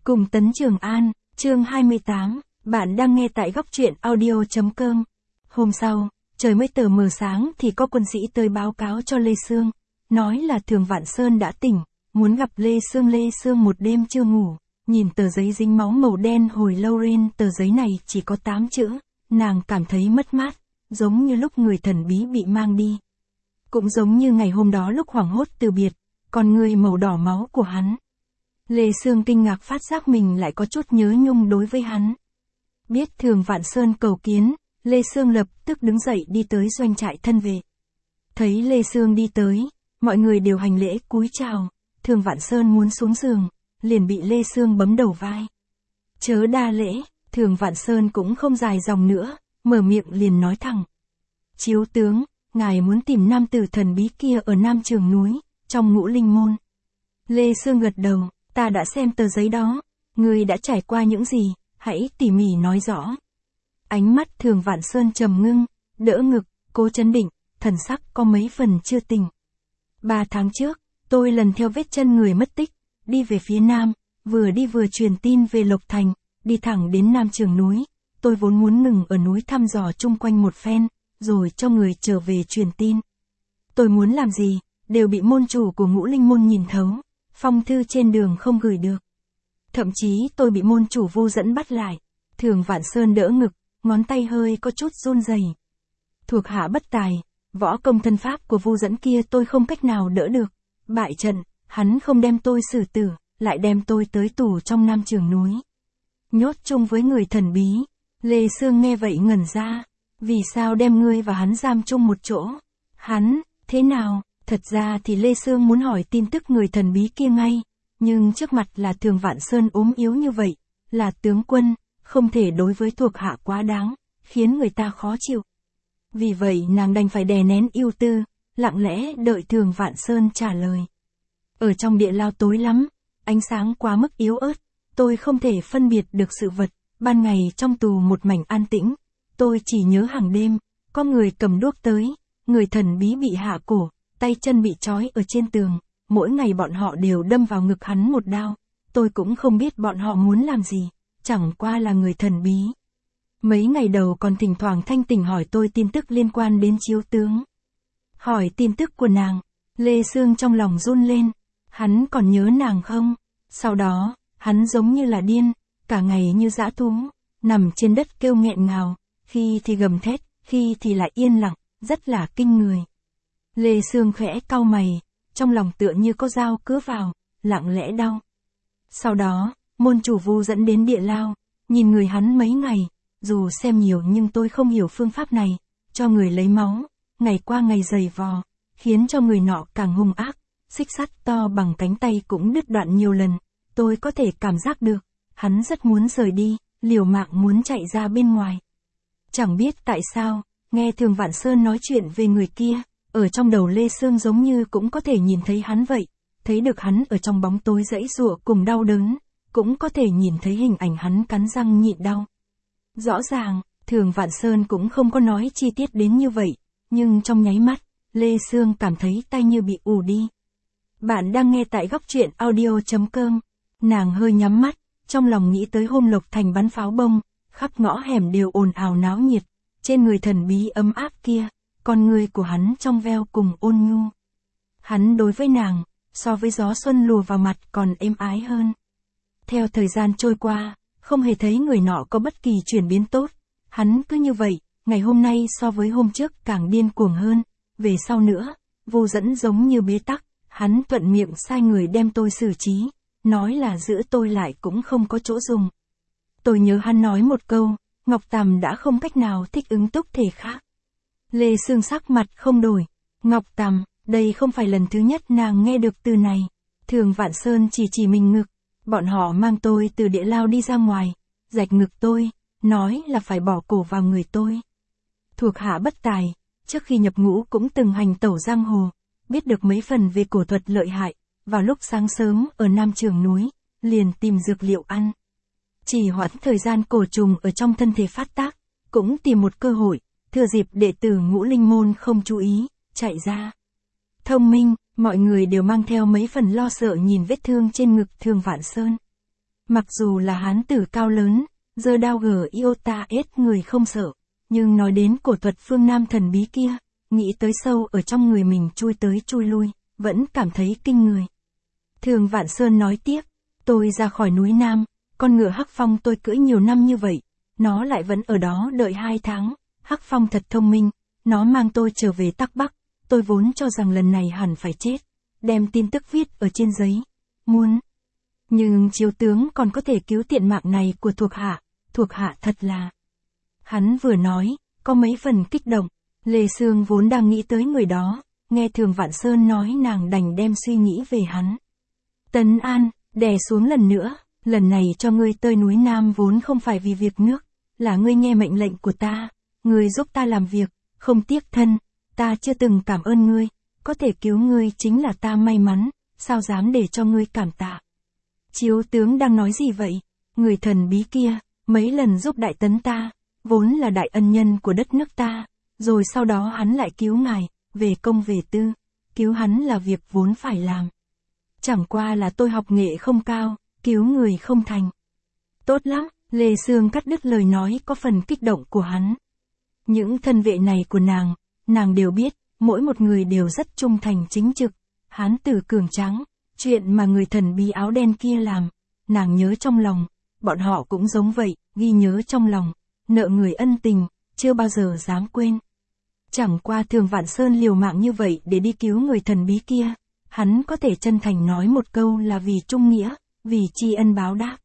Cùng Tấn Trường An, chương 28, bạn đang nghe tại góc truyện audio.com. Hôm sau, trời mới tờ mờ sáng thì có quân sĩ tới báo cáo cho Lê Sương, nói là Thường Vạn Sơn đã tỉnh, muốn gặp Lê Sương. Lê Sương một đêm chưa ngủ, nhìn tờ giấy dính máu màu đen hồi lâu lên, tờ giấy này chỉ có 8 chữ, nàng cảm thấy mất mát, giống như lúc người thần bí bị mang đi. Cũng giống như ngày hôm đó lúc hoảng hốt từ biệt, con người màu đỏ máu của hắn. Lê Sương kinh ngạc phát giác mình lại có chút nhớ nhung đối với hắn. Biết Thường Vạn Sơn cầu kiến, Lê Sương lập tức đứng dậy đi tới doanh trại thân về. Thấy Lê Sương đi tới, mọi người đều hành lễ cúi chào, Thường Vạn Sơn muốn xuống giường, liền bị Lê Sương bấm đầu vai. Chớ đa lễ, Thường Vạn Sơn cũng không dài dòng nữa, mở miệng liền nói thẳng. Chiếu tướng, ngài muốn tìm nam tử thần bí kia ở Nam Trường núi, trong Ngũ Linh môn. Lê Sương gật đầu, ta đã xem tờ giấy đó, ngươi đã trải qua những gì, hãy tỉ mỉ nói rõ. Ánh mắt Thường Vạn Sơn trầm ngưng, đỡ ngực, cố chấn định, thần sắc có mấy phần chưa tỉnh. 3 tháng trước, tôi lần theo vết chân người mất tích, đi về phía nam, vừa đi vừa truyền tin về Lộc Thành, đi thẳng đến Nam Trường núi. Tôi vốn muốn ngừng ở núi thăm dò chung quanh một phen, rồi cho người trở về truyền tin. Tôi muốn làm gì, đều bị môn chủ của Ngũ Linh môn nhìn thấu, phong thư trên đường không gửi được. Thậm chí tôi bị môn chủ Vu Dẫn bắt lại. Thường Vạn Sơn đỡ ngực, ngón tay hơi có chút run rẩy. Thuộc hạ bất tài, võ công thân pháp của Vu Dẫn kia tôi không cách nào đỡ được. Bại trận, hắn không đem tôi xử tử, lại đem tôi tới tù trong Nam Trường núi. Nhốt chung với người thần bí. Lê Sương nghe vậy ngẩn ra. Vì sao đem ngươi và hắn giam chung một chỗ? Hắn, thế nào? Thật ra thì Lê Sương muốn hỏi tin tức người thần bí kia ngay, nhưng trước mặt là Thường Vạn Sơn ốm yếu như vậy, là tướng quân, không thể đối với thuộc hạ quá đáng, khiến người ta khó chịu. Vì vậy nàng đành phải đè nén ưu tư, lặng lẽ đợi Thường Vạn Sơn trả lời. Ở trong địa lao tối lắm, ánh sáng quá mức yếu ớt, tôi không thể phân biệt được sự vật, ban ngày trong tù một mảnh an tĩnh, tôi chỉ nhớ hàng đêm, có người cầm đuốc tới, người thần bí bị hạ cổ, tay chân bị trói ở trên tường, mỗi ngày bọn họ đều đâm vào ngực hắn một đao, tôi cũng không biết bọn họ muốn làm gì, chẳng qua là người thần bí. Mấy ngày đầu còn thỉnh thoảng thanh tỉnh hỏi tôi tin tức liên quan đến chiếu tướng. Hỏi tin tức của nàng, Lê Sương trong lòng run lên, hắn còn nhớ nàng không? Sau đó, hắn giống như là điên, cả ngày như dã thú, nằm trên đất kêu nghẹn ngào, khi thì gầm thét, khi thì lại yên lặng, rất là kinh người. Lê Sương khẽ cau mày, trong lòng tựa như có dao cứa vào, lặng lẽ đau. Sau đó, môn chủ Vu dẫn đến địa lao, nhìn người hắn mấy ngày, dù xem nhiều nhưng tôi không hiểu phương pháp này, cho người lấy máu, ngày qua ngày dày vò, khiến cho người nọ càng hung ác, xích sắt to bằng cánh tay cũng đứt đoạn nhiều lần, tôi có thể cảm giác được, hắn rất muốn rời đi, liều mạng muốn chạy ra bên ngoài. Chẳng biết tại sao, nghe Thường Vạn Sơn nói chuyện về người kia, ở trong đầu Lê Sương giống như cũng có thể nhìn thấy hắn vậy, thấy được hắn ở trong bóng tối giãy giụa cùng đau đớn, cũng có thể nhìn thấy hình ảnh hắn cắn răng nhịn đau. Rõ ràng, Thường Vạn Sơn cũng không có nói chi tiết đến như vậy, nhưng trong nháy mắt, Lê Sương cảm thấy tay như bị ù đi. Bạn đang nghe tại góc truyện audio.com, nàng hơi nhắm mắt, trong lòng nghĩ tới hôm Lộc Thành bắn pháo bông, khắp ngõ hẻm đều ồn ào náo nhiệt, trên người thần bí ấm áp kia, con người của hắn trong veo cùng ôn nhu. Hắn đối với nàng, so với gió xuân lùa vào mặt còn êm ái hơn. Theo thời gian trôi qua, không hề thấy người nọ có bất kỳ chuyển biến tốt, hắn cứ như vậy, ngày hôm nay so với hôm trước càng điên cuồng hơn, về sau nữa, Vô Dẫn giống như bế tắc, hắn thuận miệng sai người đem tôi xử trí, nói là giữ tôi lại cũng không có chỗ dùng. Tôi nhớ hắn nói một câu, Ngọc Tàm đã không cách nào thích ứng túc thể khác. Lê Sương sắc mặt không đổi. Ngọc Tàm, đây không phải lần thứ nhất nàng nghe được từ này. Thường Vạn Sơn chỉ mình ngực. Bọn họ mang tôi từ địa lao đi ra ngoài, rạch ngực tôi, nói là phải bỏ cổ vào người tôi. Thuộc hạ bất tài, trước khi nhập ngũ cũng từng hành tẩu giang hồ, biết được mấy phần về cổ thuật lợi hại, vào lúc sáng sớm ở Nam Trường núi, liền tìm dược liệu ăn. Chỉ hoãn thời gian cổ trùng ở trong thân thể phát tác, cũng tìm một cơ hội, thừa dịp đệ tử Ngũ Linh môn không chú ý, chạy ra. Thông minh, mọi người đều mang theo mấy phần lo sợ nhìn vết thương trên ngực Thường Vạn Sơn. Mặc dù là hán tử cao lớn, giơ đao gờ iota ết người không sợ, nhưng nói đến cổ thuật phương Nam thần bí kia, nghĩ tới sâu ở trong người mình chui tới chui lui, vẫn cảm thấy kinh người. Thường Vạn Sơn nói tiếp, tôi ra khỏi núi Nam, con ngựa Hắc Phong tôi cưỡi nhiều năm như vậy, nó lại vẫn ở đó đợi 2 tháng, Hắc Phong thật thông minh, nó mang tôi trở về Tắc Bắc, tôi vốn cho rằng lần này hẳn phải chết, đem tin tức viết ở trên giấy, nhưng chiếu tướng còn có thể cứu tiện mạng này của thuộc hạ thật là. Hắn vừa nói, có mấy phần kích động, Lê Sương vốn đang nghĩ tới người đó, nghe Thường Vạn Sơn nói nàng đành đem suy nghĩ về hắn. Tấn An, đè xuống lần nữa, lần này cho ngươi tới núi Nam vốn không phải vì việc nước, là ngươi nghe mệnh lệnh của ta, ngươi giúp ta làm việc, không tiếc thân, ta chưa từng cảm ơn ngươi, có thể cứu ngươi chính là ta may mắn, sao dám để cho ngươi cảm tạ. Chiếu tướng đang nói gì vậy? Người thần bí kia, mấy lần giúp Đại Tấn ta, vốn là đại ân nhân của đất nước ta, rồi sau đó hắn lại cứu ngài, về công về tư, cứu hắn là việc vốn phải làm. Chẳng qua là tôi học nghệ không cao, cứu người không thành. Tốt lắm, Lê Sương cắt đứt lời nói có phần kích động của hắn. Những thân vệ này của nàng đều biết, mỗi một người đều rất trung thành chính trực, hán tử cường tráng, chuyện mà người thần bí áo đen kia làm, nàng nhớ trong lòng, bọn họ cũng giống vậy, ghi nhớ trong lòng, nợ người ân tình, chưa bao giờ dám quên. Chẳng qua Thường Vạn Sơn liều mạng như vậy để đi cứu người thần bí kia, hắn có thể chân thành nói một câu là vì trung nghĩa, vì tri ân báo đáp.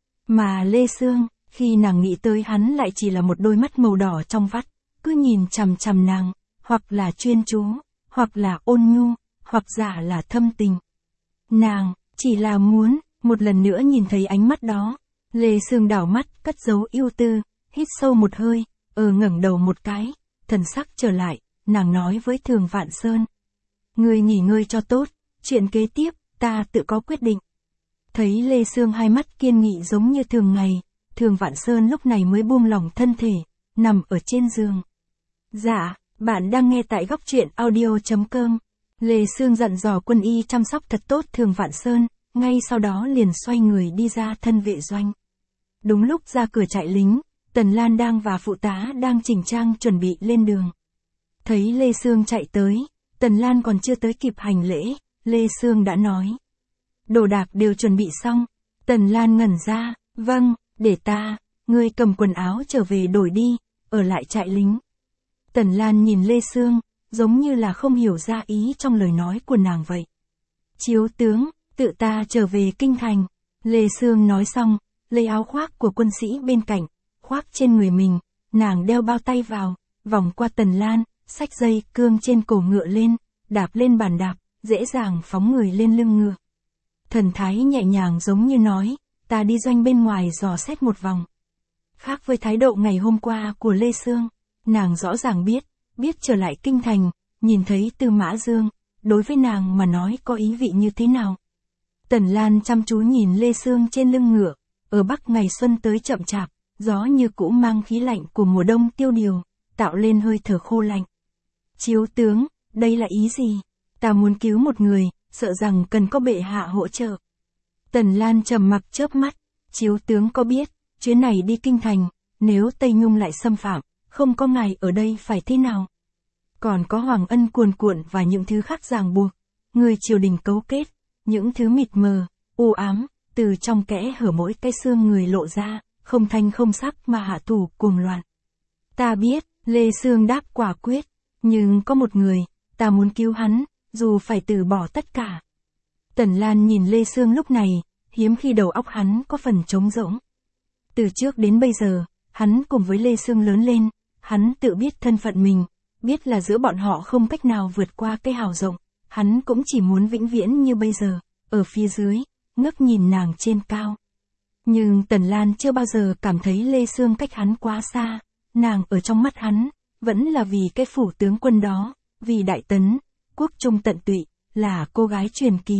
Mà Lê Sương, khi nàng nghĩ tới hắn lại chỉ là một đôi mắt màu đỏ trong vắt, cứ nhìn chằm chằm nàng, hoặc là chuyên chú, hoặc là ôn nhu, hoặc giả là thâm tình. Nàng, chỉ là muốn, một lần nữa nhìn thấy ánh mắt đó. Lê Sương đảo mắt, cất giấu ưu tư, hít sâu một hơi, ngẩng đầu một cái, thần sắc trở lại, nàng nói với Thường Vạn Sơn. Ngươi nghỉ ngơi cho tốt, chuyện kế tiếp, ta tự có quyết định. Thấy Lê Sương hai mắt kiên nghị giống như thường ngày, Thường Vạn Sơn lúc này mới buông lỏng thân thể, nằm ở trên giường. Dạ, bạn đang nghe tại góc truyện audio.com. Lê Sương dặn dò quân y chăm sóc thật tốt Thường Vạn Sơn, ngay sau đó liền xoay người đi ra thân vệ doanh. Đúng lúc ra cửa trại lính, Tần Lan đang và phụ tá đang chỉnh trang chuẩn bị lên đường. Thấy Lê Sương chạy tới, Tần Lan còn chưa tới kịp hành lễ, Lê Sương đã nói. Đồ đạc đều chuẩn bị xong. Tần Lan ngẩn ra, vâng, để ngươi cầm quần áo trở về đổi đi, ở lại trại lính. Tần Lan nhìn Lê Sương, giống như là không hiểu ra ý trong lời nói của nàng vậy. Chiếu tướng, tự ta trở về kinh thành. Lê Sương nói xong, lấy áo khoác của quân sĩ bên cạnh, khoác trên người mình, nàng đeo bao tay vào, vòng qua Tần Lan, xách dây cương trên cổ ngựa lên, đạp lên bàn đạp, dễ dàng phóng người lên lưng ngựa. Thần thái nhẹ nhàng giống như nói, ta đi doanh bên ngoài dò xét một vòng. Khác với thái độ ngày hôm qua của Lê Sương, nàng rõ ràng biết trở lại kinh thành, nhìn thấy Tư Mã Dương, đối với nàng mà nói có ý vị như thế nào. Tần Lan chăm chú nhìn Lê Sương trên lưng ngựa, ở Bắc ngày xuân tới chậm chạp, gió như cũ mang khí lạnh của mùa đông tiêu điều, tạo lên hơi thở khô lạnh. Chiếu tướng, đây là ý gì? Ta muốn cứu một người, sợ rằng cần có bệ hạ hỗ trợ. Tần Lan trầm mặc chớp mắt, chiếu tướng có biết, chuyến này đi kinh thành, nếu Tây Nhung lại xâm phạm, không có ngài ở đây phải thế nào? Còn có Hoàng Ân cuồn cuộn và những thứ khác ràng buộc, người triều đình cấu kết, những thứ mịt mờ, u ám, từ trong kẽ hở mỗi cái xương người lộ ra, không thanh không sắc mà hạ thủ cuồng loạn. Ta biết, Lê Sương đáp quả quyết, nhưng có một người, ta muốn cứu hắn, dù phải từ bỏ tất cả. Tần Lan nhìn Lê Sương lúc này, hiếm khi đầu óc hắn có phần trống rỗng. Từ trước đến bây giờ, hắn cùng với Lê Sương lớn lên, hắn tự biết thân phận mình, biết là giữa bọn họ không cách nào vượt qua cái hào rộng, hắn cũng chỉ muốn vĩnh viễn như bây giờ, ở phía dưới, ngước nhìn nàng trên cao. Nhưng Tần Lan chưa bao giờ cảm thấy Lê Sương cách hắn quá xa, nàng ở trong mắt hắn, vẫn là vì cái phủ tướng quân đó, vì Đại Tấn, quốc trung tận tụy, là cô gái truyền kỳ.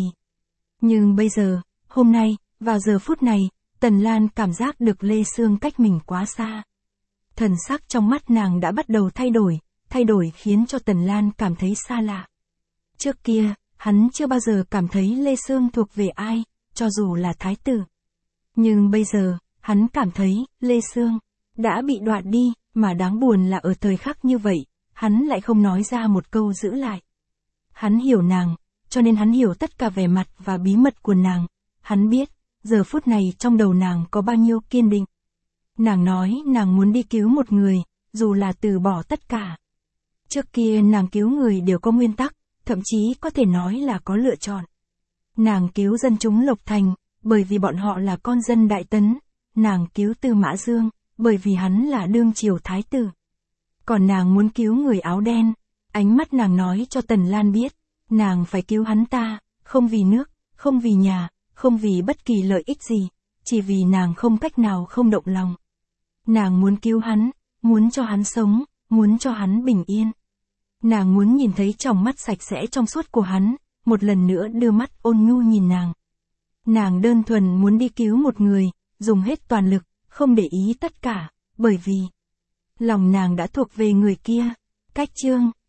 Nhưng bây giờ, hôm nay, vào giờ phút này, Tần Lan cảm giác được Lê Sương cách mình quá xa. Thần sắc trong mắt nàng đã bắt đầu thay đổi khiến cho Tần Lan cảm thấy xa lạ. Trước kia, hắn chưa bao giờ cảm thấy Lê Sương thuộc về ai, cho dù là thái tử. Nhưng bây giờ, hắn cảm thấy, Lê Sương đã bị đoạt đi, mà đáng buồn là ở thời khắc như vậy, hắn lại không nói ra một câu giữ lại. Hắn hiểu nàng, cho nên hắn hiểu tất cả vẻ mặt và bí mật của nàng. Hắn biết, giờ phút này trong đầu nàng có bao nhiêu kiên định. Nàng nói nàng muốn đi cứu một người, dù là từ bỏ tất cả. Trước kia nàng cứu người đều có nguyên tắc, thậm chí có thể nói là có lựa chọn. Nàng cứu dân chúng Lộc Thành, bởi vì bọn họ là con dân Đại Tấn. Nàng cứu Tư Mã Dương, bởi vì hắn là đương triều thái tử. Còn nàng muốn cứu người áo đen, ánh mắt nàng nói cho Tần Lan biết, nàng phải cứu hắn ta, không vì nước, không vì nhà, không vì bất kỳ lợi ích gì, chỉ vì nàng không cách nào không động lòng. Nàng muốn cứu hắn, muốn cho hắn sống, muốn cho hắn bình yên. Nàng muốn nhìn thấy tròng mắt sạch sẽ trong suốt của hắn, một lần nữa đưa mắt ôn nhu nhìn nàng. Nàng đơn thuần muốn đi cứu một người, dùng hết toàn lực, không để ý tất cả, bởi vì lòng nàng đã thuộc về người kia. Cách chương